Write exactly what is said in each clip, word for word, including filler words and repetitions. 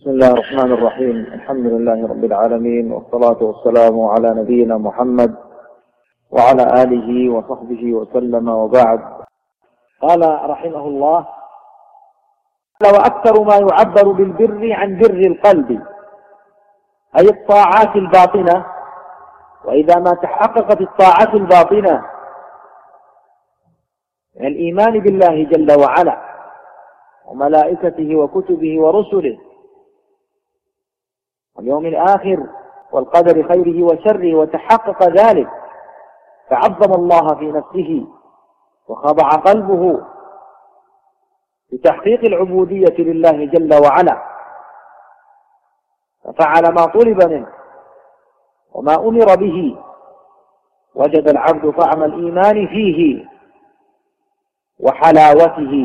بسم الله الرحمن الرحيم. الحمد لله رب العالمين، والصلاة والسلام على نبينا محمد وعلى آله وصحبه وسلم، وبعد. قال رحمه الله: وأكثر ما يعبر بالبر عن بر القلب، أي الطاعات الباطنة. وإذا ما تحققت الطاعات الباطنة من الإيمان بالله جل وعلا وملائكته وكتبه ورسله واليوم الآخر والقدر خيره وشره، وتحقق ذلك، فعظم الله في نفسه وخضع قلبه بتحقيق العبودية لله جل وعلا، ففعل ما طلب منه وما أمر به، وجد العبد طعم الإيمان فيه وحلاوته،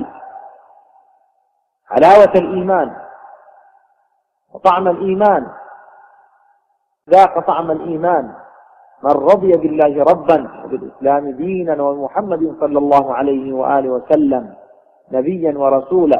حلاوة الإيمان وطعم الإيمان. ذاق طعم الإيمان من رضي بالله ربا وبالإسلام دينا ومحمد صلى الله عليه وآله وسلم نبيا ورسولا.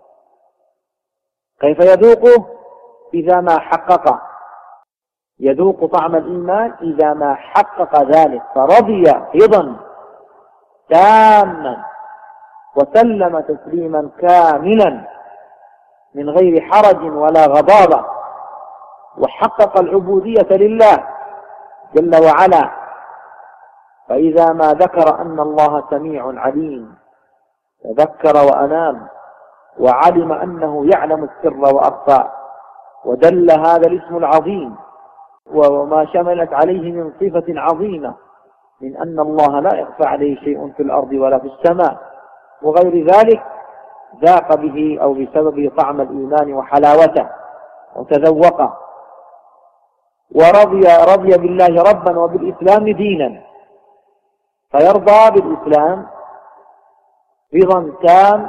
كيف يذوقه؟ إذا ما حقق، يذوق طعم الإيمان إذا ما حقق ذلك، فرضي رضا تاما وسلم تسليما كاملا من غير حرج ولا غضاضة، وحقق العبودية لله جل وعلا. فإذا ما ذكر أن الله سميع عليم تذكر وأنام، وعلم أنه يعلم السر وأخفى، ودل هذا الاسم العظيم وما شملت عليه من صفة عظيمة من أن الله لا يخفى عليه شيء في الأرض ولا في السماء وغير ذلك، ذاق به أو بسببه طعم الإيمان وحلاوته وتذوقه، ورضي رضي بالله ربا وبالإسلام دينا، فيرضى بالإسلام رضا تام،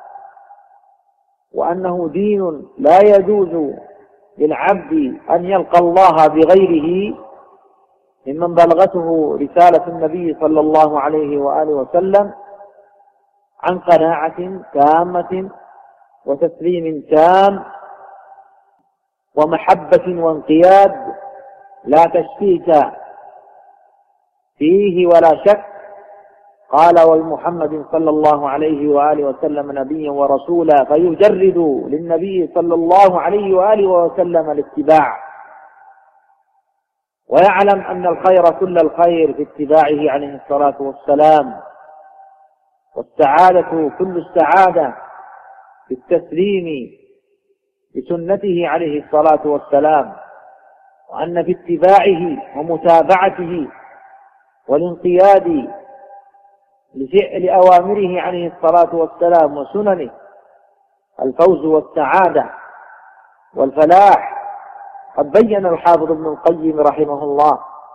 وأنه دين لا يجوز للعبد أن يلقى الله بغيره، ممن بلغته رسالة النبي صلى الله عليه وآله وسلم عن قناعة تامة وتسليم تام ومحبة وانقياد لا تشكيك فيه ولا شك. قال: ومحمد صلى الله عليه وآله وسلم نبيا ورسولا، فيجرد للنبي صلى الله عليه وآله وسلم الاتباع، ويعلم أن الخير كل الخير في اتباعه عليه الصلاة والسلام، والسعادة كل السعادة في التسليم بسنته عليه الصلاة والسلام، وأن في اتباعه ومتابعته والانقياد لفعل أوامره عليه الصلاة والسلام وسننه الفوز والسعادة والفلاح. قد بين الحافظ ابن القيم رحمه الله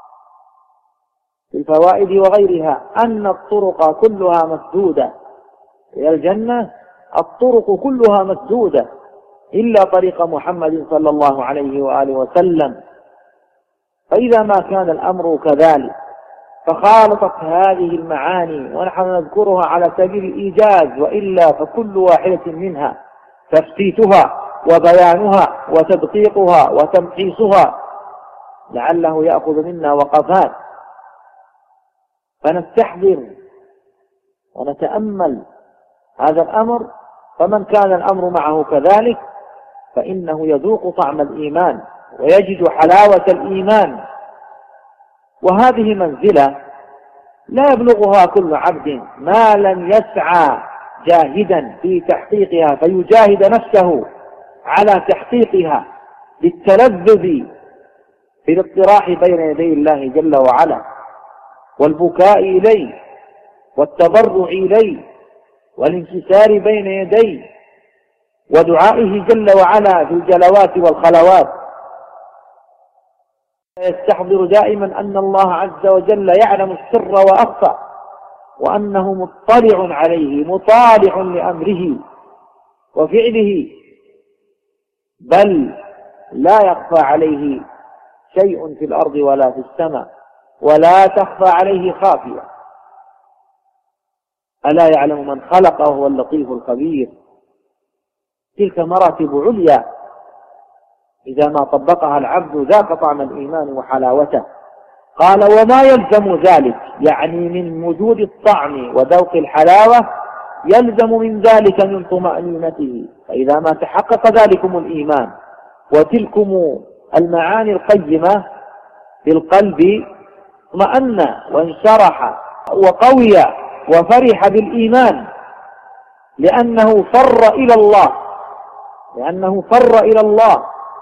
في الفوائد وغيرها أن الطرق كلها مسدودة إلى الجنة، الطرق كلها مسدودة إلا طريق محمد صلى الله عليه وآله وسلم. فإذا ما كان الأمر كذلك فخالطت هذه المعاني، ونحن نذكرها على سبيل الإيجاز، وإلا فكل واحدة منها تفتيتها وبيانها وتدقيقها وتمحيصها لعله يأخذ منا وقفات، فنستحضر ونتأمل هذا الأمر. فمن كان الأمر معه كذلك فإنه يذوق طعم الإيمان ويجد حلاوة الإيمان، وهذه منزلة لا يبلغها كل عبد ما لم يسعى جاهدا في تحقيقها، فيجاهد نفسه على تحقيقها للتلذذ بالاطراح بين يدي الله جل وعلا، والبكاء إليه والتضرع إليه والانكسار بين يديه، ودعائه جل وعلا في الجلوات والخلوات. يستحضر دائما أن الله عز وجل يعلم السر وأخفى، وأنه مطلع عليه مطالع لأمره وفعله، بل لا يخفى عليه شيء في الأرض ولا في السماء، ولا تخفى عليه خافية. ألا يعلم من خلق وهو اللطيف الخبير. تلك مراتب عليا إذا ما طبقها العبد ذاق طعم الإيمان وحلاوته. قال وما يلزم ذلك، يعني من وجود الطعم وذوق الحلاوة يلزم من ذلك من طمأنينته. فإذا ما تحقق ذلكم الإيمان وتلكم المعاني القيمة في القلب اطمأن وانشرح وقوي وفرح بالإيمان، لأنه فر إلى الله لأنه فر إلى الله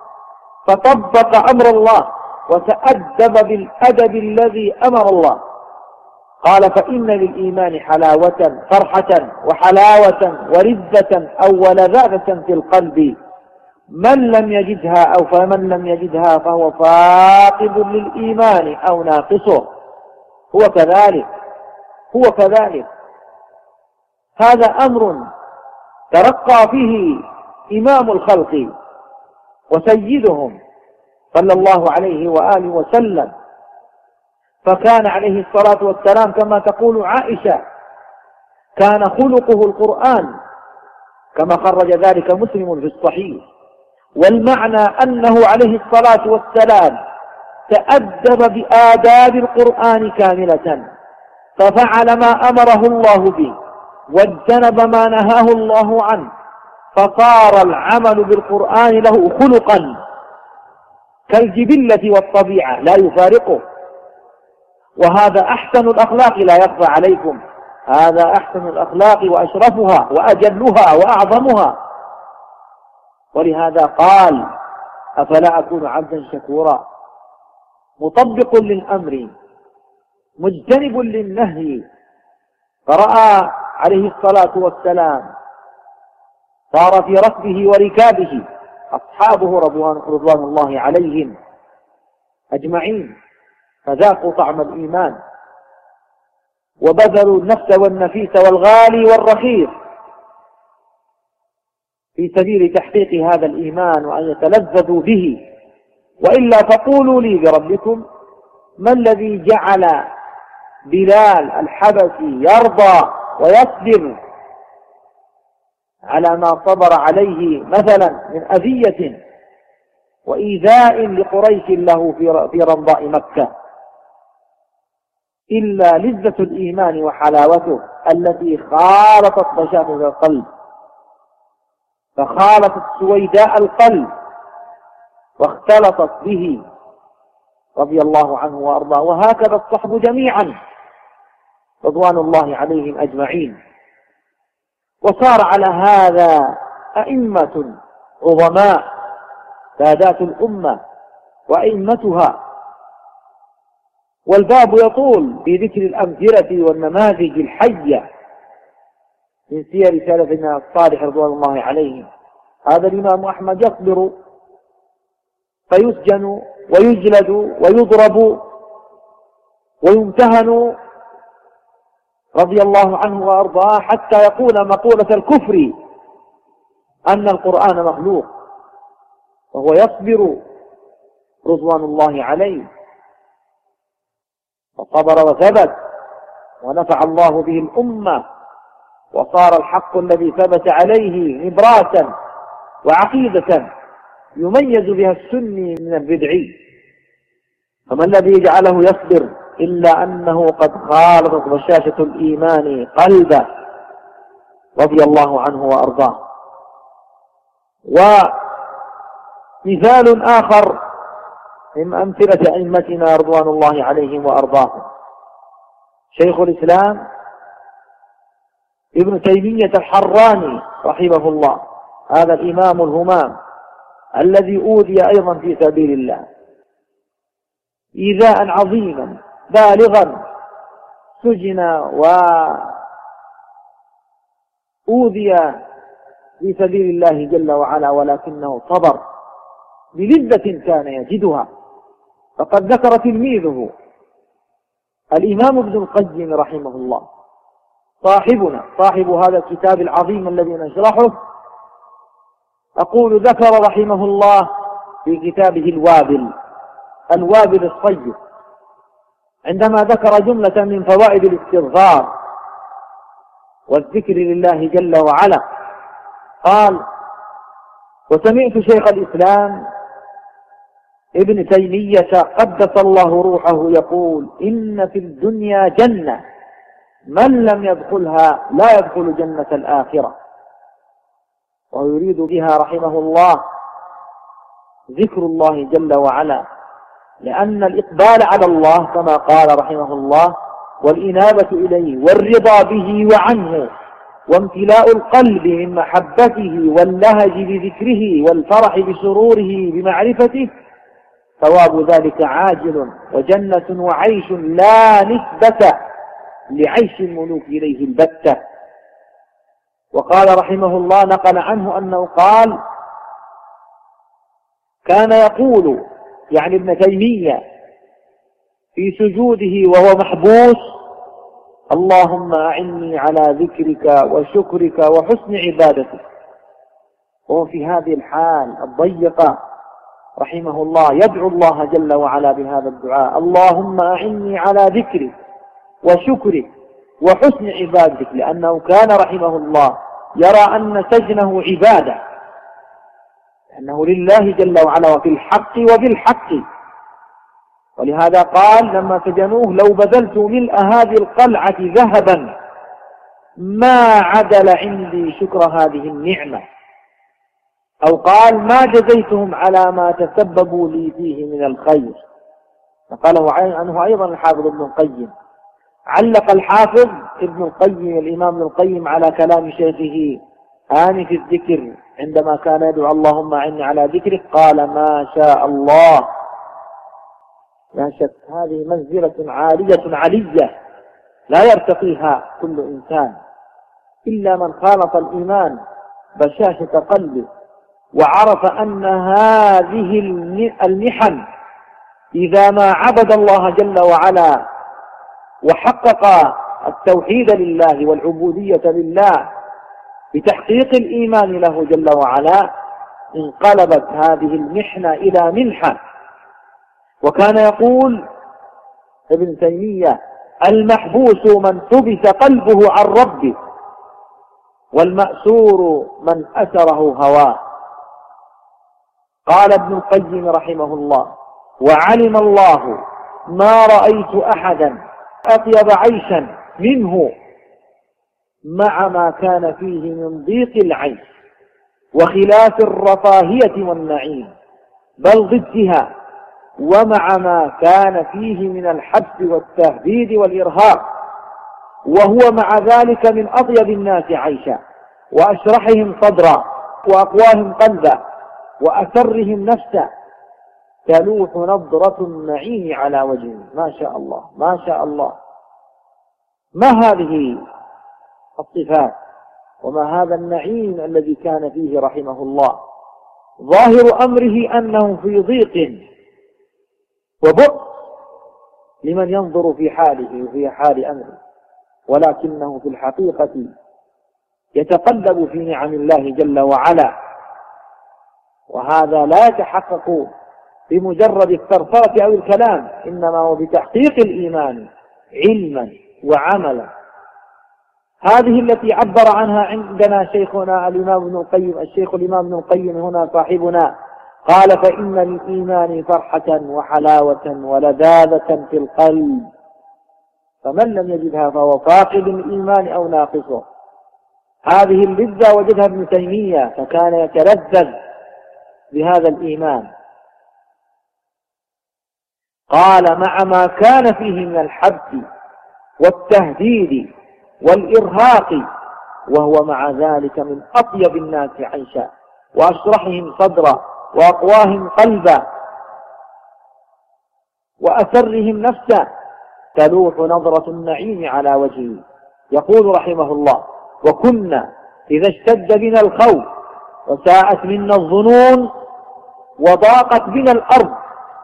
فطبق أمر الله وتأدب بالأدب الذي أمر الله. قال فإن للإيمان حلاوة، فرحة وحلاوة ورزة أو ولذاذة في القلب، من لم يجدها أو فمن لم يجدها فهو فاقد للإيمان أو ناقصه. هو كذلك هو كذلك هذا أمر ترقى فيه إمام الخلق وسيدهم صلى الله عليه وآله وسلم، فكان عليه الصلاة والسلام كما تقول عائشة كان خلقه القرآن، كما خرج ذلك مسلم في الصحيح. والمعنى أنه عليه الصلاة والسلام تأدب بآداب القرآن كاملة، ففعل ما أمره الله به واجتنب ما نهاه الله عنه، فصار العمل بالقرآن له خلقا كالجبلة والطبيعة لا يفارقه. وهذا أحسن الأخلاق لا يخفى عليكم، هذا أحسن الأخلاق وأشرفها وأجلها وأعظمها. ولهذا قال أفلا أكون عبدا شكورا، مطبق للأمر مجتنب للنهي. فرأى عليه الصلاة والسلام صار في ركبه وركابه أصحابه رضوان, رضوان الله عليهم أجمعين، فذاقوا طعم الإيمان وبذلوا النفس والنفيس والغالي والرخيص في سبيل تحقيق هذا الإيمان وأن يتلذذوا به. وإلا فقولوا لي بربكم ما الذي جعل بلال الحبشي يرضى ويصبر على ما صبر عليه مثلا من أذية وإيذاء لقريش له في رمضاء مكة، إلا لذة الإيمان وحلاوته التي خالطت بشاشة القلب، فخالطت سويداء القلب واختلطت به رضي الله عنه وأرضاه. وهكذا الصحب جميعا رضوان الله عليهم أجمعين. وصار على هذا أئمة عظماء سادات الأمة وأئمتها. والباب يطول في ذكر الأمثلة والنماذج الحية من سير سلفنا الصالح رضوان الله عليهم. هذا الإمام أحمد يصبر فيسجن ويجلد ويضرب ويمتهن رضي الله عنه وأرضاه حتى يقول مقولة الكفر أن القرآن مخلوق، وهو يصبر رضوان الله عليه، فصبر وثبت ونفع الله به الأمة، وصار الحق الذي ثبت عليه نبراسا وعقيدة يميز بها السني من البدعي. فما الذي يجعله يصبر إلا أنه قد خالطت بشاشة الإيمان قلبه رضي الله عنه وأرضاه. ومثال آخر من أمثلة أئمتنا رضوان الله عليهم وأرضاهم شيخ الإسلام ابن تيمية الحراني رحمه الله، هذا الإمام الهمام الذي أوذي أيضا في سبيل الله إيذاء عظيما بالغا، سجن وأوذي في سبيل الله جل وعلا، ولكنه صبر بلذة كان يجدها. فقد ذكر تلميذه الإمام ابن القيم رحمه الله صاحبنا صاحب هذا الكتاب العظيم الذي نشرحه، أقول ذكر رحمه الله في كتابه الوابل الوابل الصيب عندما ذكر جملة من فوائد الاستغفار والذكر لله جل وعلا قال: وسمعت شيخ الإسلام ابن تيمية قدس الله روحه يقول: إن في الدنيا جنة من لم يدخلها لا يدخل جنة الآخرة. ويريد بها رحمه الله ذكر الله جل وعلا، لأن الإقبال على الله كما قال رحمه الله: والإنابة إليه والرضا به وعنه وامتلاء القلب من محبته واللهج بذكره والفرح بسروره بمعرفته، ثواب ذلك عاجل وجنة وعيش لا نسبة لعيش الملوك إليه البتة. وقال رحمه الله، نقل عنه أنه قال: كان يقول، يعني ابن تيمية، في سجوده وهو محبوس: اللهم أعني على ذكرك وشكرك وحسن عبادتك. وهو في هذه الحال الضيقة رحمه الله يدعو الله جل وعلا بهذا الدعاء: اللهم أعني على ذكرك وشكرك وحسن عبادتك، لأنه كان رحمه الله يرى أن سجنه عبادة، لأنه لله جل وعلا وفي الحق وبالحق. ولهذا قال لما سجنوه: لو بذلت ملء هذه القلعة ذهبا ما عدل عندي شكر هذه النعمة. أو قال: ما جزيتهم على ما تسببوا لي فيه من الخير. قاله عنه أيضا الحافظ ابن القيم. علق الحافظ ابن القيم الإمام ابن القيم على كلام شيخه آنف الذكر عندما كان يدعو: اللهم أعني على ذكرك، قال: ما شاء الله. لا شك هذه منزلة عالية علية لا يرتقيها كل إنسان إلا من خالط الإيمان بشاشة قلبه، وعرف أن هذه المحن إذا ما عبد الله جل وعلا وحقق التوحيد لله والعبودية لله بتحقيق الإيمان له جل وعلا، انقلبت هذه المحنة إلى منحة. وكان يقول ابن تيمية: المحبوس من حبس قلبه عن ربه، والمأسور من أسره هواه. قال ابن القيم رحمه الله: وعلم الله ما رأيت أحدا أطيب عيشا منه مع ما كان فيه من ضيق العيش وخلاف الرفاهية والنعيم، بل ضدها، ومع ما كان فيه من الحبس والتهديد والإرهاق، وهو مع ذلك من أطيب الناس عيشا وأشرحهم صدرا وأقواهم قلبا وأسرهم نفسا، تلوح نظرة النعيم على وجهه. ما شاء الله ما شاء الله. ما هذه الصفات وما هذا النعيم الذي كان فيه رحمه الله؟ ظاهر أمره أنه في ضيق وبؤس لمن ينظر في حاله وفي حال أمره، ولكنه في الحقيقة يتقلب في نعم الله جل وعلا. وهذا لا يتحقق بمجرد الثرثرة أو الكلام، إنما هو بتحقيق الإيمان علما وعملا. هذه التي عبر عنها عندنا شيخنا الإمام ابن القيم، الشيخ الإمام ابن القيم هنا صاحبنا، قال: فإن للإيمان فرحة وحلاوة ولذاذة في القلب، فمن لم يجدها فهو فاقد الإيمان أو ناقصه. هذه اللذة وجدها ابن تيمية، فكان يتلذذ بهذا الإيمان. قال: مع ما كان فيه من الحبس والتهديد والإرهاق، وهو مع ذلك من أطيب الناس عيشا وأشرحهم صدرا وأقواهم قلبا وأسرهم نفسا، تلوح نظرة النعيم على وجهه. يقول رحمه الله: وكنا إذا اشتد بنا الخوف وساءت منا الظنون وضاقت بنا الأرض.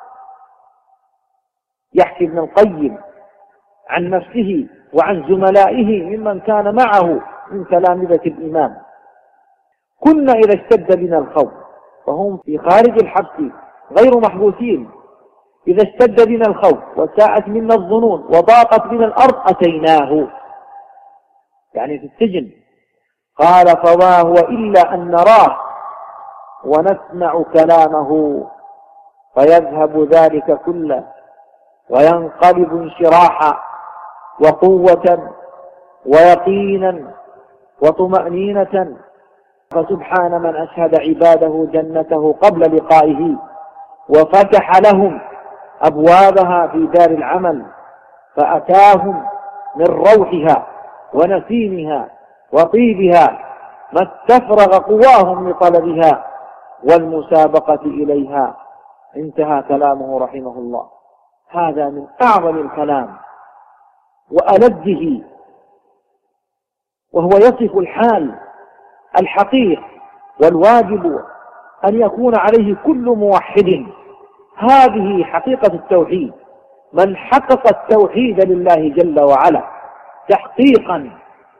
يحكي ابن القيم عن نفسه وعن زملائه ممن كان معه من تلامذة الإمام: كنا إذا اشتد بنا الخوف، وهم في خارج الحبس غير محبوسين، إذا اشتد بنا الخوف وساءت منا الظنون وضاقت بنا الأرض أتيناه، يعني في السجن. قال: فما هو إلا أن نراه ونسمع كلامه فيذهب ذلك كله وينقلب انشراحا وقوة ويقينا وطمأنينة. فسبحان من أشهد عباده جنته قبل لقائه وفتح لهم أبوابها في دار العمل، فأتاهم من روحها ونسيمها وطيبها ما استفرغ قواهم لطلبها والمسابقة إليها. انتهى كلامه رحمه الله. هذا من أعظم الكلام وألذه، وهو يصف الحال الحقيقي والواجب أن يكون عليه كل موحد. هذه حقيقة التوحيد. من حقق التوحيد لله جل وعلا تحقيقا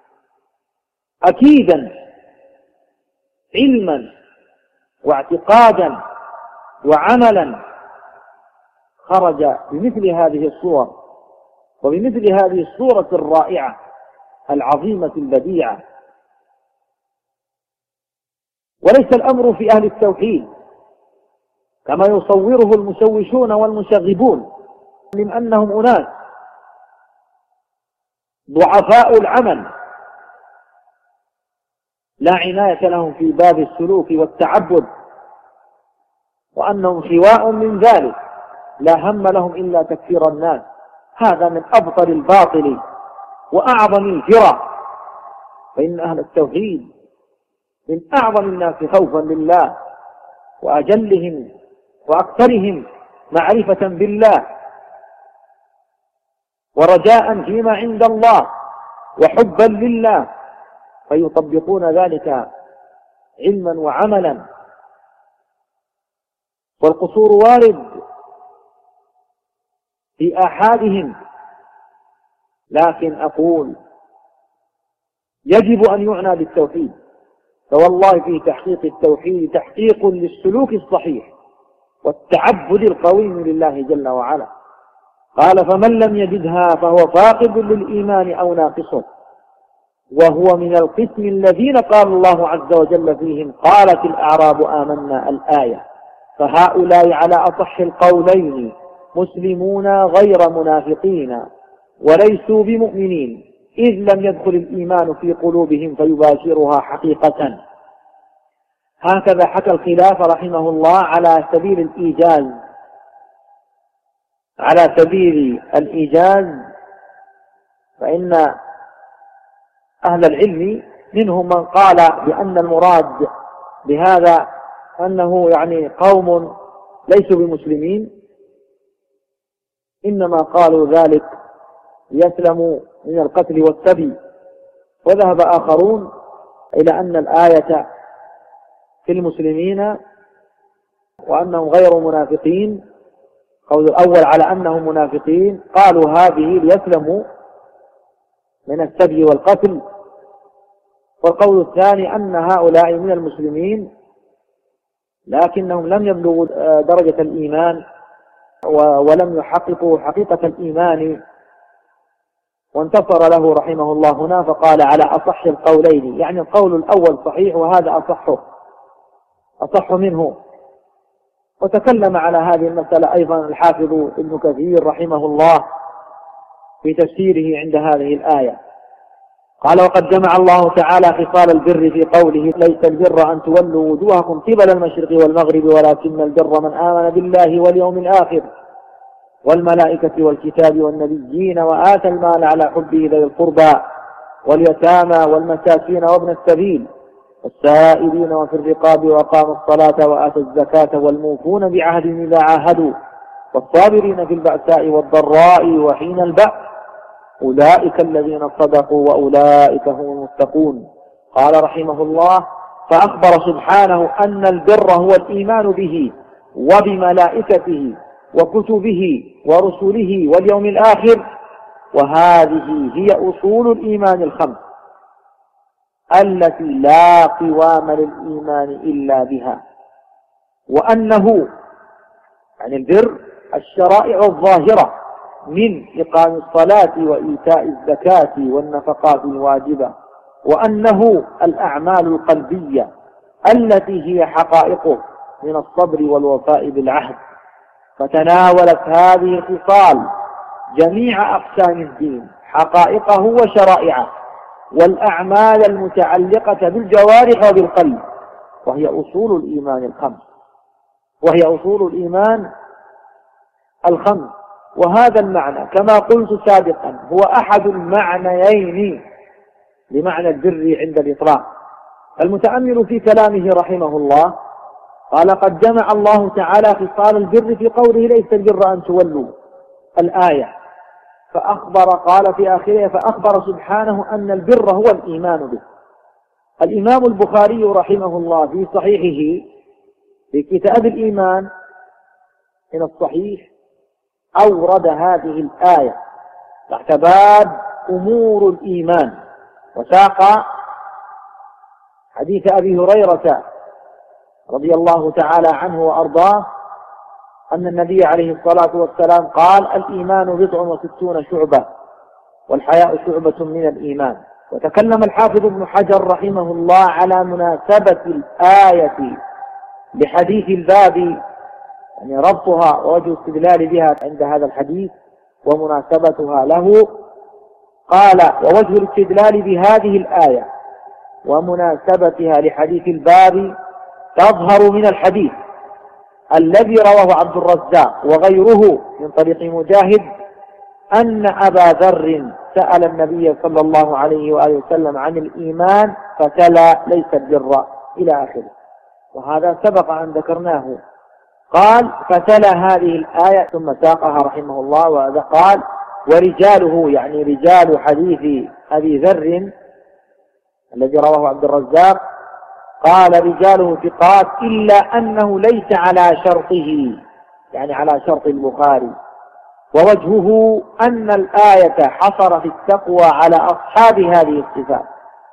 أكيدا علما واعتقادا وعملا، خرج بمثل هذه الصور وبمثل هذه الصورة الرائعة العظيمة البديعة. وليس الأمر في أهل التوحيد كما يصوره المشوشون والمشغبون، من أنهم أناس ضعفاء العمل لا عناية لهم في باب السلوك والتعبد، وأنهم خواء من ذلك لا هم لهم إلا تكفير الناس. هذا من أبطل الباطل وأعظم الفرع، فإن أهل التوحيد من أعظم الناس خوفا لله وأجلهم وأكثرهم معرفة بالله ورجاء فيما عند الله وحبا لله، فيطبقون ذلك علما وعملا. والقصور وارد في آحادهم، لكن أقول يجب أن يعنى بالتوحيد. فوالله في تحقيق التوحيد تحقيق للسلوك الصحيح والتعبد القويم لله جل وعلا. قال: فمن لم يجدها فهو فاقد للإيمان أو ناقصه، وهو من القسم الذين قال الله عز وجل فيهم: قالت الأعراب آمنا، الآية. فهؤلاء على أصح القولين مسلمون غير منافقين وليسوا بمؤمنين، إذ لم يدخل الإيمان في قلوبهم فيباشرها حقيقة. هكذا حكى الخلاف رحمه الله على سبيل الإيجاز على سبيل الإيجاز فإن أهل العلم منهم من قال بأن المراد بهذا أنه يعني قوم ليسوا بمسلمين، إنما قالوا ذلك ليسلموا من القتل والسبي. وذهب آخرون إلى أن الآية في المسلمين وأنهم غير منافقين. قول الأول على أنهم منافقين، قالوا هذه ليسلموا من السبي والقتل. والقول الثاني أن هؤلاء من المسلمين لكنهم لم يبلغوا درجة الإيمان ولم يحققوا حقيقة الإيمان، وانتصر له رحمه الله هنا فقال على أصح القولين، يعني القول الأول صحيح وهذا أصحه أصح منه. وتكلم على هذه المسألة أيضا الحافظ ابن كثير رحمه الله في تفسيره عند هذه الآية. قال: وقد جمع الله تعالى خصال البر في قوله: ليس البر أن تولوا وجوهكم قبل المشرق والمغرب ولكن البر من آمن بالله واليوم الآخر والملائكة والكتاب والنبيين وآتى المال على حبه ذوي القربى واليتامى والمساكين وابن السبيل والسائلين وفي الرقاب وأقاموا الصلاة وآتوا الزكاة والموفون بعهدهم إذا عاهدوا والصابرين في البأساء والضراء وحين البأس أولئك الذين صدقوا وأولئك هم المتقون. قال رحمه الله: فأخبر سبحانه أن البر هو الإيمان به وبملائكته وكتبه ورسله واليوم الآخر، وهذه هي أصول الإيمان الخمس التي لا قوام للإيمان إلا بها. وأنه يعني البر الشرائع الظاهرة من إقام الصلاة وإيتاء الزكاة والنفقات الواجبة، وأنه الأعمال القلبية التي هي حقائقه من الصبر والوفاء بالعهد فتناولت هذه الخصال جميع أقسام الدين، حقائقه وشرائعه، والأعمال المتعلقة بالجوارح وبالقلب، وهي أصول الإيمان الخمس وهي أصول الإيمان الخمس وهذا المعنى كما قلت سابقا هو أحد المعنيين لمعنى البر عند الإطلاق. المتأمل في كلامه رحمه الله قال: قد جمع الله تعالى خصال البر في قوله: ليس البر أن تولوا الآية، فأخبر قال في آخرها: فأخبر سبحانه أن البر هو الإيمان به. الإمام البخاري رحمه الله في صحيحه في كتاب الإيمان من الصحيح أورد هذه الآية تحت باب أمور الإيمان، وساق حديث أبي هريرة رضي الله تعالى عنه وأرضاه أن النبي عليه الصلاة والسلام قال: الإيمان بضع وستون شعبة والحياء شعبة من الإيمان. وتكلم الحافظ ابن حجر رحمه الله على مناسبة الآية لحديث الباب، يعني ربطها ووجه استدلال بها عند هذا الحديث ومناسبتها له. قال: ووجه الاستدلال بهذه الآية ومناسبتها لحديث الباب تظهر من الحديث الذي رواه عبد الرزاق وغيره من طريق مجاهد أن أبا ذر سأل النبي صلى الله عليه وآله وسلم عن الإيمان فتلا: ليس البر إلى آخره. وهذا سبق أن ذكرناه. قال: فتلا هذه الآية ثم ساقها رحمه الله، وهذا قال: ورجاله، يعني رجال حديث أبي ذر الذي رواه عبد الرزاق، قال: رجاله ثقات إلا أنه ليس على شرطه، يعني على شرط البخاري. ووجهه أن الآية حصر في التقوى على أصحاب هذه الصفات،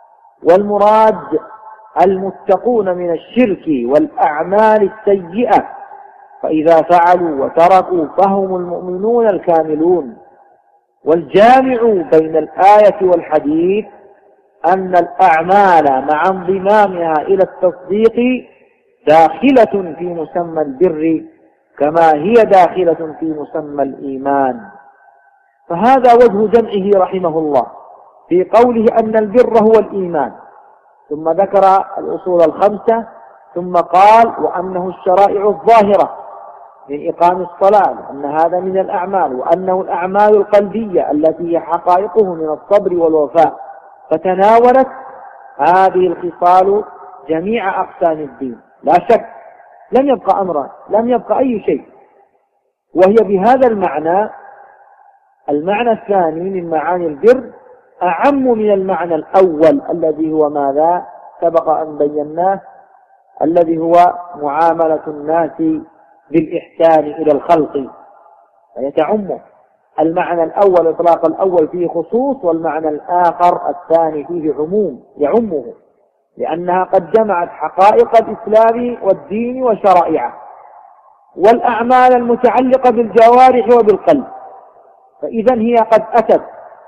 والمراد المتقون من الشرك والأعمال السيئة، فإذا فعلوا وتركوا فهم المؤمنون الكاملون. والجامع بين الآية والحديث أن الأعمال مع انضمامها إلى التصديق داخلة في مسمى البر كما هي داخلة في مسمى الإيمان. فهذا وجه جمعه رحمه الله في قوله أن البر هو الإيمان، ثم ذكر الأصول الخمسة، ثم قال: وأنه الشرائع الظاهرة من إقام الصلاة، أن هذا من الأعمال، وأنه الأعمال القلبية التي هي حقائقه من الصبر والوفاء. فتناولت هذه الخصال جميع أقسام الدين، لا شك لم يبقى أمرا، لم يبقى أي شيء. وهي بهذا المعنى، المعنى الثاني من معاني البر، أعم من المعنى الأول الذي هو ماذا سبق أن بيناه، الذي هو معاملة الناس بالإحسان إلى الخلق، فيتعمه. المعنى الأول إطلاق الأول فيه خصوص، والمعنى الآخر الثاني فيه عموم يعمه، لأنها قد جمعت حقائق الإسلام والدين وشرائعه والأعمال المتعلقة بالجوارح وبالقلب. فإذا هي قد أتت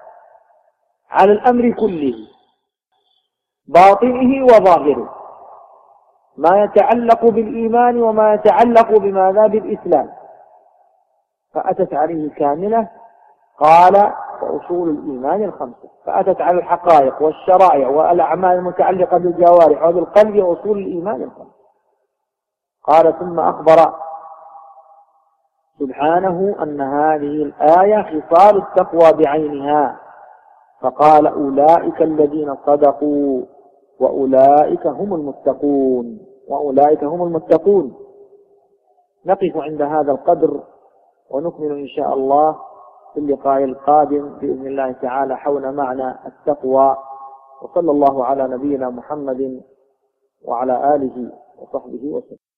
على الأمر كله، باطنه وظاهره، ما يتعلق بالإيمان وما يتعلق بماذا بالإسلام، فأتت عليه كاملة. قال: وأصول الإيمان الخمسة، فأتت على الحقائق والشرائع والأعمال المتعلقة بالجوارح وبالقلب وأصول الإيمان الخمسة. قال: ثم أخبر سبحانه أن هذه الآية خصال التقوى بعينها، فقال: أولئك الذين صدقوا وأولئك هم المتقون وأولئك هم المتقون. نقف عند هذا القدر ونكمل إن شاء الله في اللقاء القادم بإذن الله تعالى حول معنى التقوى. وصلى الله على نبينا محمد وعلى آله وصحبه وسلم.